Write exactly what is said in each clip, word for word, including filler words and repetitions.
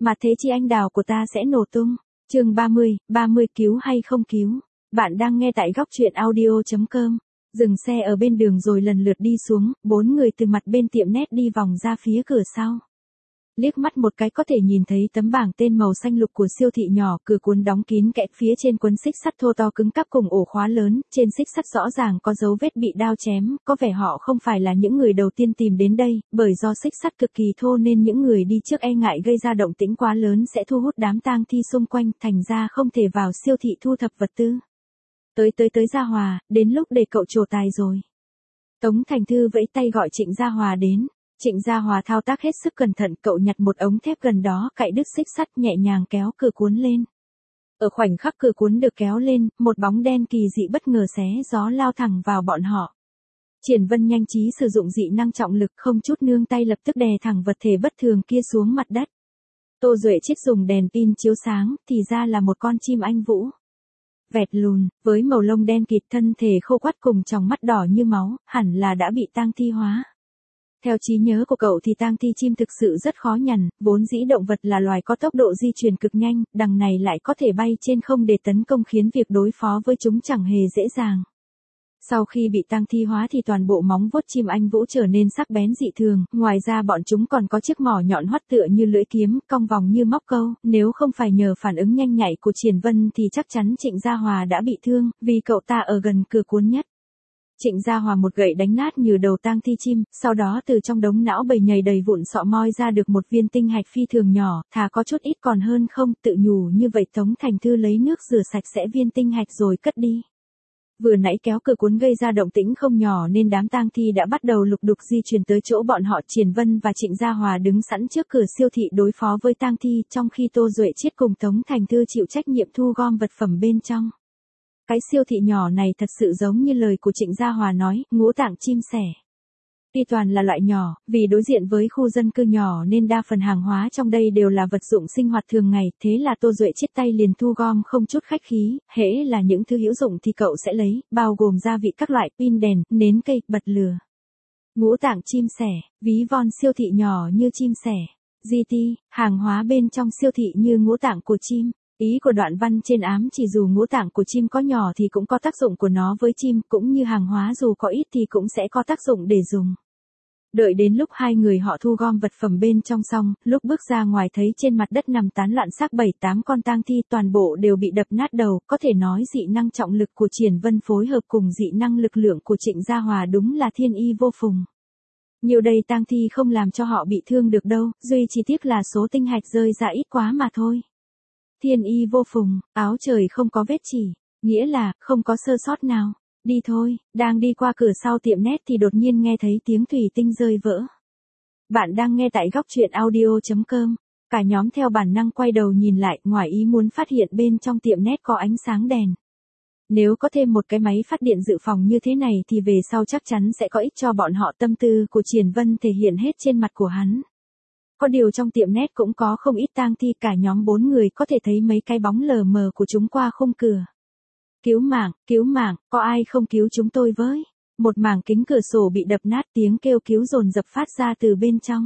mà thế chi anh đào của ta sẽ nổ tung. Chương ba mươi, ba mươi cứu hay không cứu. Bạn đang nghe tại góc truyện audio chấm com. Dừng xe ở bên đường rồi lần lượt đi xuống, bốn người từ mặt bên tiệm nét đi vòng ra phía cửa sau. Liếc mắt một cái có thể nhìn thấy tấm bảng tên màu xanh lục của siêu thị nhỏ, cửa cuốn đóng kín kẽ, phía trên cuốn xích sắt thô to cứng cáp cùng ổ khóa lớn, trên xích sắt rõ ràng có dấu vết bị đao chém, có vẻ họ không phải là những người đầu tiên tìm đến đây, bởi do xích sắt cực kỳ thô nên những người đi trước e ngại gây ra động tĩnh quá lớn sẽ thu hút đám tang thi xung quanh, thành ra không thể vào siêu thị thu thập vật tư. Tới tới tới Gia Hòa, đến lúc để cậu trổ tài rồi. Tống Thành Thư vẫy tay gọi Trịnh Gia Hòa đến. Trịnh Gia Hòa thao tác hết sức cẩn thận, cậu nhặt một ống thép gần đó, cạy đứt xích sắt, nhẹ nhàng kéo cửa cuốn lên. Ở khoảnh khắc cửa cuốn được kéo lên, một bóng đen kỳ dị bất ngờ xé gió lao thẳng vào bọn họ. Triển Vân nhanh trí sử dụng dị năng trọng lực, không chút nương tay lập tức đè thẳng vật thể bất thường kia xuống mặt đất. Tô Duệ Chiết dùng đèn pin chiếu sáng, thì ra là một con chim anh vũ. Vẹt lùn, với màu lông đen kịt, thân thể khô quắt cùng tròng mắt đỏ như máu, hẳn là đã bị tang thi hóa. Theo trí nhớ của cậu thì tang thi chim thực sự rất khó nhằn, vốn dĩ động vật là loài có tốc độ di chuyển cực nhanh, đằng này lại có thể bay trên không để tấn công khiến việc đối phó với chúng chẳng hề dễ dàng. Sau khi bị tang thi hóa thì toàn bộ móng vuốt chim anh vũ trở nên sắc bén dị thường, ngoài ra bọn chúng còn có chiếc mỏ nhọn hoắt tựa như lưỡi kiếm, cong vòng như móc câu, nếu không phải nhờ phản ứng nhanh nhạy của Triển Vân thì chắc chắn Trịnh Gia Hòa đã bị thương, vì cậu ta ở gần cửa cuốn nhất. Trịnh Gia Hòa một gậy đánh nát như đầu tang thi chim, sau đó từ trong đống não bầy nhầy đầy vụn sọ moi ra được một viên tinh hạch phi thường nhỏ, thà có chút ít còn hơn không, tự nhủ như vậy. Tống Thành Thư lấy nước rửa sạch sẽ viên tinh hạch rồi cất đi. Vừa nãy kéo cửa cuốn gây ra động tĩnh không nhỏ nên đám tang thi đã bắt đầu lục đục di chuyển tới chỗ bọn họ. Triển Vân và Trịnh Gia Hòa đứng sẵn trước cửa siêu thị đối phó với tang thi, trong khi Tô Duệ Chiết cùng Tống Thành Thư chịu trách nhiệm thu gom vật phẩm bên trong. Cái siêu thị nhỏ này thật sự giống như lời của Trịnh Gia Hòa nói, ngũ tạng chim sẻ. Tuy toàn là loại nhỏ, vì đối diện với khu dân cư nhỏ nên đa phần hàng hóa trong đây đều là vật dụng sinh hoạt thường ngày, thế là Tô Duệ Chiết tay liền thu gom không chút khách khí, hễ là những thứ hữu dụng thì cậu sẽ lấy, bao gồm gia vị các loại, pin đèn, nến cây, bật lửa. Ngũ tạng chim sẻ, ví von siêu thị nhỏ như chim sẻ. giê tê, hàng hóa bên trong siêu thị như ngũ tạng của chim. Ý của đoạn văn trên ám chỉ dù ngũ tạng của chim có nhỏ thì cũng có tác dụng của nó với chim, cũng như hàng hóa dù có ít thì cũng sẽ có tác dụng để dùng. Đợi đến lúc hai người họ thu gom vật phẩm bên trong xong, lúc bước ra ngoài thấy trên mặt đất nằm tán loạn xác bảy tám con tang thi, toàn bộ đều bị đập nát đầu, có thể nói dị năng trọng lực của Triển Vân phối hợp cùng dị năng lực lượng của Trịnh Gia Hòa đúng là thiên y vô phùng. Nhiều đây tang thi không làm cho họ bị thương được đâu, duy chỉ tiếc là số tinh hạch rơi ra ít quá mà thôi. Thiên y vô phùng, áo trời không có vết chỉ, nghĩa là không có sơ sót nào. Đi thôi, đang đi qua cửa sau tiệm nét thì đột nhiên nghe thấy tiếng thủy tinh rơi vỡ. Bạn đang nghe tại góc truyện audio chấm com. Cả nhóm theo bản năng quay đầu nhìn lại, ngoài ý muốn phát hiện bên trong tiệm nét có ánh sáng đèn. Nếu có thêm một cái máy phát điện dự phòng như thế này thì về sau chắc chắn sẽ có ích cho bọn họ. Tâm tư của Triển Vân thể hiện hết trên mặt của hắn. Có điều trong tiệm nét cũng có không ít tang thi, cả nhóm bốn người có thể thấy mấy cái bóng lờ mờ của chúng qua khung cửa. Cứu mạng, cứu mạng, có ai không cứu chúng tôi với? Một mảng kính cửa sổ bị đập nát, tiếng kêu cứu dồn dập phát ra từ bên trong.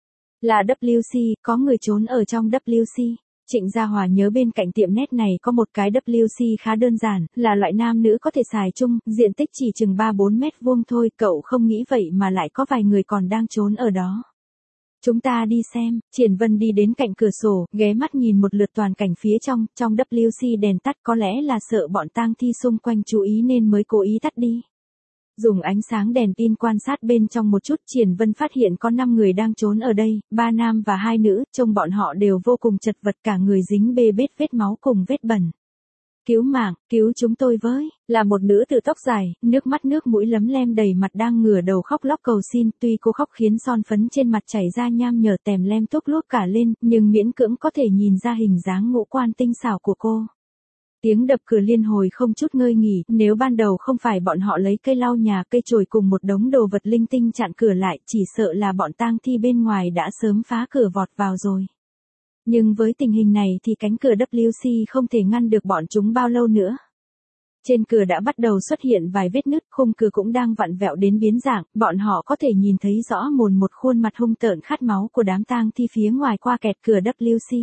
Là W C, có người trốn ở trong W C. Trịnh Gia Hòa nhớ bên cạnh tiệm nét này có một cái W C khá đơn giản, là loại nam nữ có thể xài chung, diện tích chỉ chừng ba bốn mét vuông thôi, cậu không nghĩ vậy mà lại có vài người còn đang trốn ở đó. Chúng ta đi xem. Triển Vân đi đến cạnh cửa sổ, ghé mắt nhìn một lượt toàn cảnh phía trong, trong W C đèn tắt, có lẽ là sợ bọn tang thi xung quanh chú ý nên mới cố ý tắt đi. Dùng ánh sáng đèn pin quan sát bên trong một chút, Triển Vân phát hiện có năm người đang trốn ở đây, ba nam và hai nữ, trông bọn họ đều vô cùng chật vật, cả người dính bê bết vết máu cùng vết bẩn. Cứu mạng, cứu chúng tôi với, là một nữ tử tóc dài, nước mắt nước mũi lấm lem đầy mặt đang ngửa đầu khóc lóc cầu xin, tuy cô khóc khiến son phấn trên mặt chảy ra nham nhở tèm lem tốc luốc cả lên, nhưng miễn cưỡng có thể nhìn ra hình dáng ngũ quan tinh xảo của cô. Tiếng đập cửa liên hồi không chút ngơi nghỉ, nếu ban đầu không phải bọn họ lấy cây lau nhà, cây chổi cùng một đống đồ vật linh tinh chặn cửa lại, chỉ sợ là bọn tang thi bên ngoài đã sớm phá cửa vọt vào rồi. Nhưng với tình hình này thì cánh cửa W C không thể ngăn được bọn chúng bao lâu nữa. Trên cửa đã bắt đầu xuất hiện vài vết nứt, khung cửa cũng đang vặn vẹo đến biến dạng, bọn họ có thể nhìn thấy rõ mồn một khuôn mặt hung tợn khát máu của đám tang thi phía ngoài qua kẹt cửa W C.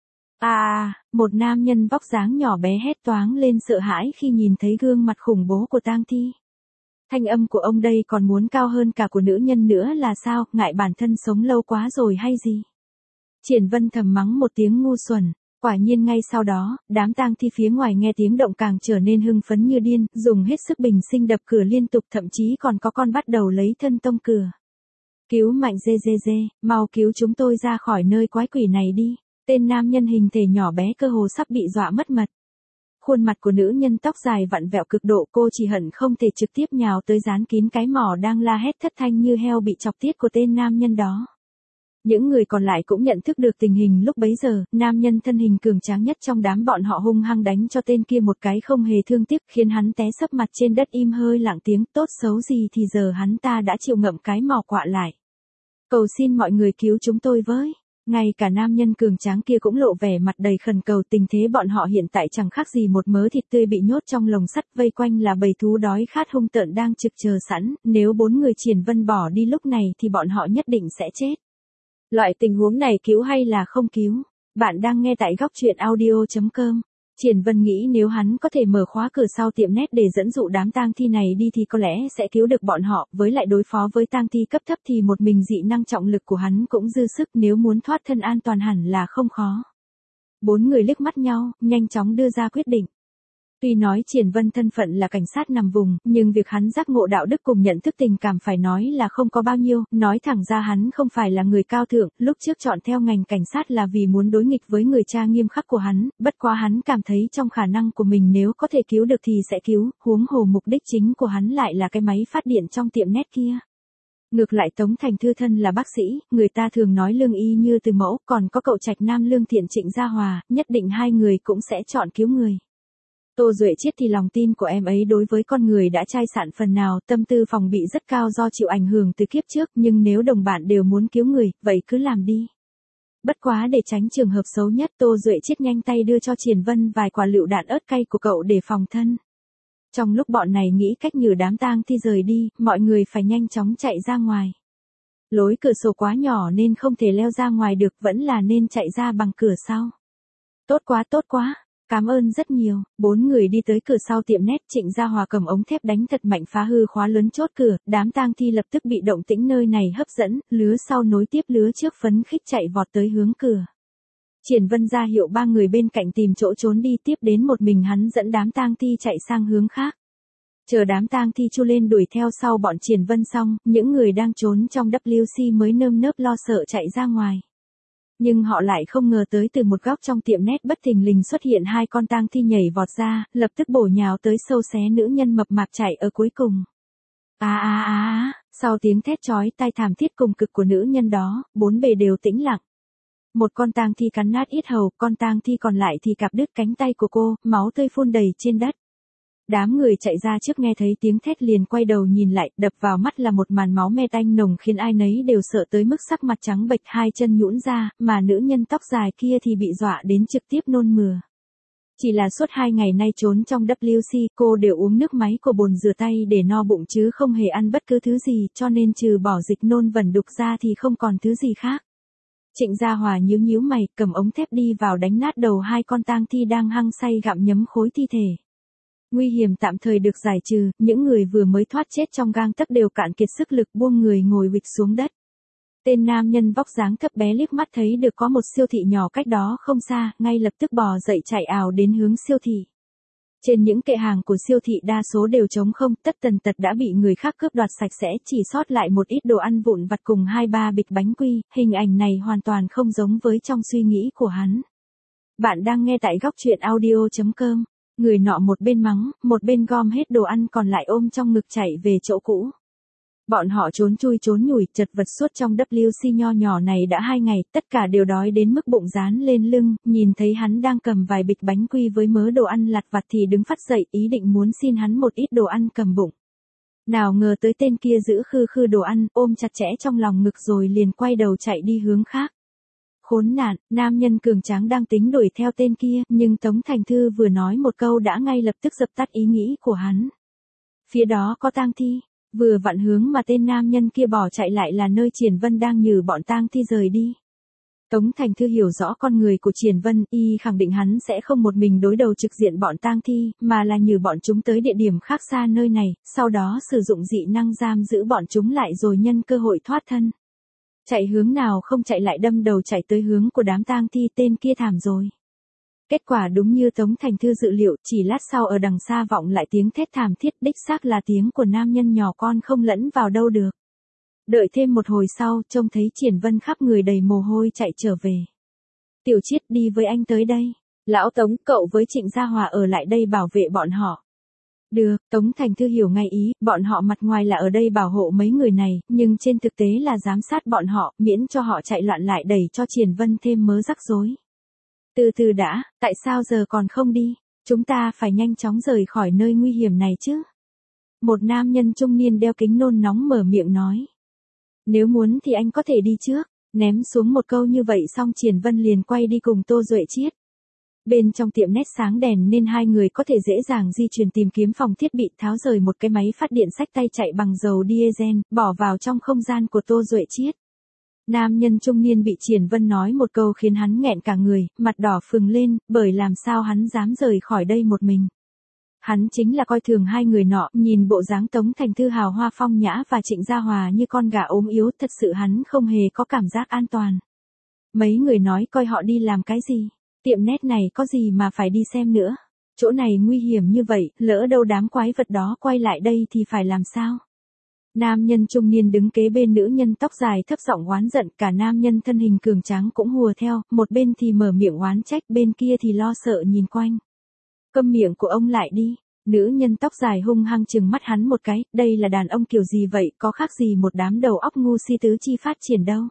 À, một nam nhân vóc dáng nhỏ bé hét toáng lên sợ hãi khi nhìn thấy gương mặt khủng bố của tang thi. Thanh âm của ông đây còn muốn cao hơn cả của nữ nhân nữa là sao, ngại bản thân sống lâu quá rồi hay gì? Triển Vân thầm mắng một tiếng ngu xuẩn. Quả nhiên ngay sau đó, đám tang thi phía ngoài nghe tiếng động càng trở nên hưng phấn như điên, dùng hết sức bình sinh đập cửa liên tục, thậm chí còn có con bắt đầu lấy thân tông cửa. Cứu mạnh dê dê dê, mau cứu chúng tôi ra khỏi nơi quái quỷ này đi. Tên nam nhân hình thể nhỏ bé cơ hồ sắp bị dọa mất mật. Khuôn mặt của nữ nhân tóc dài vặn vẹo cực độ, cô chỉ hận không thể trực tiếp nhào tới dán kín cái mỏ đang la hét thất thanh như heo bị chọc tiết của tên nam nhân đó. Những người còn lại cũng nhận thức được tình hình lúc bấy giờ, nam nhân thân hình cường tráng nhất trong đám bọn họ hung hăng đánh cho tên kia một cái không hề thương tiếc, khiến hắn té sấp mặt trên đất im hơi lặng tiếng, tốt xấu gì thì giờ hắn ta đã chịu ngậm cái mỏ quạ lại. Cầu xin mọi người cứu chúng tôi với. Ngay cả nam nhân cường tráng kia cũng lộ vẻ mặt đầy khẩn cầu, tình thế bọn họ hiện tại chẳng khác gì một mớ thịt tươi bị nhốt trong lồng sắt, vây quanh là bầy thú đói khát hung tợn đang trực chờ sẵn, nếu bốn người Triển Vân bỏ đi lúc này thì bọn họ nhất định sẽ chết. Loại tình huống này cứu hay là không cứu? Bạn đang nghe tại góc truyện audio chấm com. Triển Vân nghĩ nếu hắn có thể mở khóa cửa sau tiệm net để dẫn dụ đám tang thi này đi thì có lẽ sẽ cứu được bọn họ, với lại đối phó với tang thi cấp thấp thì một mình dị năng trọng lực của hắn cũng dư sức, nếu muốn thoát thân an toàn hẳn là không khó. Bốn người liếc mắt nhau, nhanh chóng đưa ra quyết định. Tuy nói Triển Vân thân phận là cảnh sát nằm vùng, nhưng việc hắn giác ngộ đạo đức cùng nhận thức tình cảm phải nói là không có bao nhiêu, nói thẳng ra hắn không phải là người cao thượng, lúc trước chọn theo ngành cảnh sát là vì muốn đối nghịch với người cha nghiêm khắc của hắn, bất quá hắn cảm thấy trong khả năng của mình nếu có thể cứu được thì sẽ cứu, huống hồ mục đích chính của hắn lại là cái máy phát điện trong tiệm net kia. Ngược lại Tống Thành Thư thân là bác sĩ, người ta thường nói lương y như từ mẫu, còn có cậu trạch nam lương thiện Trịnh Gia Hòa, nhất định hai người cũng sẽ chọn cứu người. Tô Duệ Chiết thì lòng tin của em ấy đối với con người đã chai sạn phần nào, tâm tư phòng bị rất cao do chịu ảnh hưởng từ kiếp trước, nhưng nếu đồng bạn đều muốn cứu người, vậy cứ làm đi. Bất quá để tránh trường hợp xấu nhất, Tô Duệ Chiết nhanh tay đưa cho Triển Vân vài quả lựu đạn ớt cay của cậu để phòng thân. Trong lúc bọn này nghĩ cách nhử đám tang thi rời đi, mọi người phải nhanh chóng chạy ra ngoài. Lối cửa sổ quá nhỏ nên không thể leo ra ngoài được, vẫn là nên chạy ra bằng cửa sau. Tốt quá tốt quá. Cảm ơn rất nhiều. Bốn người đi tới cửa sau tiệm net, Trịnh Gia Hòa cầm ống thép đánh thật mạnh phá hư khóa lớn chốt cửa, đám tang thi lập tức bị động tĩnh nơi này hấp dẫn, lứa sau nối tiếp lứa trước phấn khích chạy vọt tới hướng cửa. Triển Vân ra hiệu ba người bên cạnh tìm chỗ trốn đi, tiếp đến một mình hắn dẫn đám tang thi chạy sang hướng khác. Chờ đám tang thi chu lên đuổi theo sau bọn Triển Vân xong, những người đang trốn trong W C mới nơm nớp lo sợ chạy ra ngoài. Nhưng họ lại không ngờ tới từ một góc trong tiệm net bất thình lình xuất hiện hai con tang thi nhảy vọt ra, lập tức bổ nhào tới sâu xé nữ nhân mập mạp chạy ở cuối cùng. À à à, sau tiếng thét chói tai thảm thiết cùng cực của nữ nhân đó, bốn bề đều tĩnh lặng. Một con tang thi cắn nát yết hầu, con tang thi còn lại thì cạp đứt cánh tay của cô, máu tươi phun đầy trên đất. Đám người chạy ra trước nghe thấy tiếng thét liền quay đầu nhìn lại, đập vào mắt là một màn máu me tanh nồng khiến ai nấy đều sợ tới mức sắc mặt trắng bệch, hai chân nhũn ra, mà nữ nhân tóc dài kia thì bị dọa đến trực tiếp nôn mửa. Chỉ là suốt hai ngày nay trốn trong W C, cô đều uống nước máy của bồn rửa tay để no bụng chứ không hề ăn bất cứ thứ gì, cho nên trừ bỏ dịch nôn vẩn đục ra thì không còn thứ gì khác. Trịnh Gia Hòa nhíu nhíu mày, cầm ống thép đi vào đánh nát đầu hai con tang thi đang hăng say gặm nhấm khối thi thể. Nguy hiểm tạm thời được giải trừ, những người vừa mới thoát chết trong gang tấc đều cạn kiệt sức lực buông người ngồi huỵch xuống đất. Tên nam nhân vóc dáng thấp bé liếc mắt thấy được có một siêu thị nhỏ cách đó không xa, ngay lập tức bò dậy chạy ào đến hướng siêu thị. Trên những kệ hàng của siêu thị đa số đều trống không, tất tần tật đã bị người khác cướp đoạt sạch sẽ, chỉ sót lại một ít đồ ăn vụn vặt cùng hai ba bịch bánh quy, hình ảnh này hoàn toàn không giống với trong suy nghĩ của hắn. Bạn đang nghe tại góc truyện audio chấm com. Người nọ một bên mắng, một bên gom hết đồ ăn còn lại ôm trong ngực chạy về chỗ cũ. Bọn họ trốn chui trốn nhủi, chật vật suốt trong W C nho nhỏ này đã hai ngày, tất cả đều đói đến mức bụng dán lên lưng, nhìn thấy hắn đang cầm vài bịch bánh quy với mớ đồ ăn lặt vặt thì đứng phắt dậy, ý định muốn xin hắn một ít đồ ăn cầm bụng. Nào ngờ tới tên kia giữ khư khư đồ ăn, ôm chặt chẽ trong lòng ngực rồi liền quay đầu chạy đi hướng khác. khốn nạn, nam nhân cường tráng đang tính đuổi theo tên kia, nhưng Tống Thành Thư vừa nói một câu đã ngay lập tức dập tắt ý nghĩ của hắn. Phía đó có tang thi, vừa vặn hướng mà tên nam nhân kia bỏ chạy lại là nơi Triển Vân đang nhử bọn tang thi rời đi. Tống Thành Thư hiểu rõ con người của Triển Vân, y khẳng định hắn sẽ không một mình đối đầu trực diện bọn tang thi, mà là nhử bọn chúng tới địa điểm khác xa nơi này, sau đó sử dụng dị năng giam giữ bọn chúng lại rồi nhân cơ hội thoát thân. Chạy hướng nào không chạy lại đâm đầu chạy tới hướng của đám tang thi, tên kia thảm rồi. Kết quả đúng như Tống Thành Thư dự liệu, chỉ lát sau ở đằng xa vọng lại tiếng thét thảm thiết, đích xác là tiếng của nam nhân nhỏ con không lẫn vào đâu được. Đợi thêm một hồi sau, trông thấy Triển Vân khắp người đầy mồ hôi chạy trở về. Tiểu Chiết đi với anh tới đây. Lão Tống, cậu với Trịnh Gia Hòa ở lại đây bảo vệ bọn họ. Được, Tống Thành Thư hiểu ngay ý, bọn họ mặt ngoài là ở đây bảo hộ mấy người này, nhưng trên thực tế là giám sát bọn họ, miễn cho họ chạy loạn lại đẩy cho Triển Vân thêm mớ rắc rối. Từ từ đã, tại sao giờ còn không đi? Chúng ta phải nhanh chóng rời khỏi nơi nguy hiểm này chứ. Một nam nhân trung niên đeo kính nôn nóng mở miệng nói. Nếu muốn thì anh có thể đi trước. Ném xuống một câu như vậy xong Triển Vân liền quay đi cùng Tô Duệ Chiết. Bên trong tiệm nét sáng đèn nên hai người có thể dễ dàng di chuyển tìm kiếm phòng thiết bị, tháo rời một cái máy phát điện xách tay chạy bằng dầu diesel, bỏ vào trong không gian của Tô Duệ Chiết. Nam nhân trung niên bị Triển Vân nói một câu khiến hắn nghẹn cả người, mặt đỏ phừng lên, bởi làm sao hắn dám rời khỏi đây một mình. Hắn chính là coi thường hai người nọ, nhìn bộ dáng Tống Thành Thư hào hoa phong nhã và Trịnh Gia Hòa như con gà ốm yếu, thật sự hắn không hề có cảm giác an toàn. Mấy người nói coi họ đi làm cái gì, tiệm nét này có gì mà phải đi xem nữa, chỗ này nguy hiểm như vậy, lỡ đâu đám quái vật đó quay lại đây thì phải làm sao? Nam nhân trung niên đứng kế bên nữ nhân tóc dài thấp giọng oán giận, cả nam nhân thân hình cường tráng cũng hùa theo, một bên thì mở miệng oán trách, bên kia thì lo sợ nhìn quanh. Câm miệng của ông lại đi. Nữ nhân tóc dài hung hăng trừng mắt hắn một cái, đây là đàn ông kiểu gì vậy, có khác gì một đám đầu óc ngu si tứ chi phát triển đâu.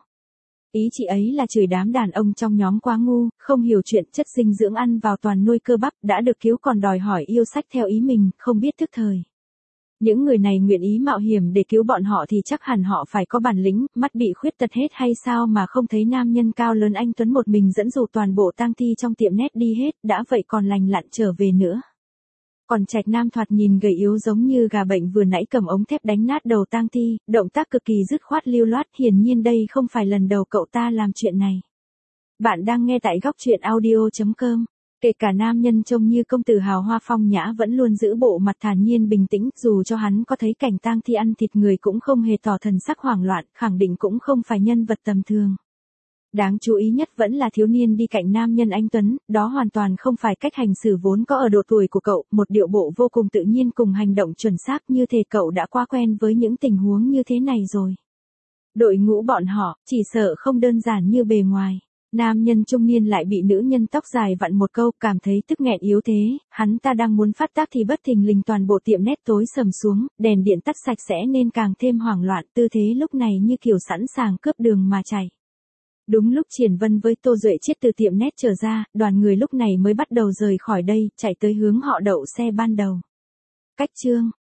Ý chị ấy là chửi đám đàn ông trong nhóm quá ngu, không hiểu chuyện, chất dinh dưỡng ăn vào toàn nuôi cơ bắp, đã được cứu còn đòi hỏi yêu sách theo ý mình, không biết thức thời. Những người này nguyện ý mạo hiểm để cứu bọn họ thì chắc hẳn họ phải có bản lĩnh, mắt bị khuyết tật hết hay sao mà không thấy nam nhân cao lớn anh Tuấn một mình dẫn dụ toàn bộ tang thi trong tiệm nét đi hết, đã vậy còn lành lặn trở về nữa. Còn Trạch Nam thoạt nhìn gầy yếu giống như gà bệnh vừa nãy cầm ống thép đánh nát đầu tang thi, động tác cực kỳ dứt khoát lưu loát, hiển nhiên đây không phải lần đầu cậu ta làm chuyện này. Bạn đang nghe tại góc truyện audio chấm com. Kể cả nam nhân trông như công tử hào hoa phong nhã vẫn luôn giữ bộ mặt thản nhiên bình tĩnh, dù cho hắn có thấy cảnh tang thi ăn thịt người cũng không hề tỏ thần sắc hoảng loạn, khẳng định cũng không phải nhân vật tầm thường. Đáng chú ý nhất vẫn là thiếu niên đi cạnh nam nhân anh Tuấn, đó hoàn toàn không phải cách hành xử vốn có ở độ tuổi của cậu, một điệu bộ vô cùng tự nhiên cùng hành động chuẩn xác như thể cậu đã quá quen với những tình huống như thế này rồi. Đội ngũ bọn họ, chỉ sợ không đơn giản như bề ngoài. Nam nhân trung niên lại bị nữ nhân tóc dài vặn một câu, cảm thấy tức nghẹn yếu thế, hắn ta đang muốn phát tác thì bất thình lình toàn bộ tiệm nét tối sầm xuống, đèn điện tắt sạch sẽ nên càng thêm hoảng loạn, tư thế lúc này như kiểu sẵn sàng cướp đường mà chạy. Đúng lúc Triển Vân với Tô Duệ Chiết từ tiệm nét trở ra, đoàn người lúc này mới bắt đầu rời khỏi đây, chạy tới hướng họ đậu xe ban đầu. Cách chương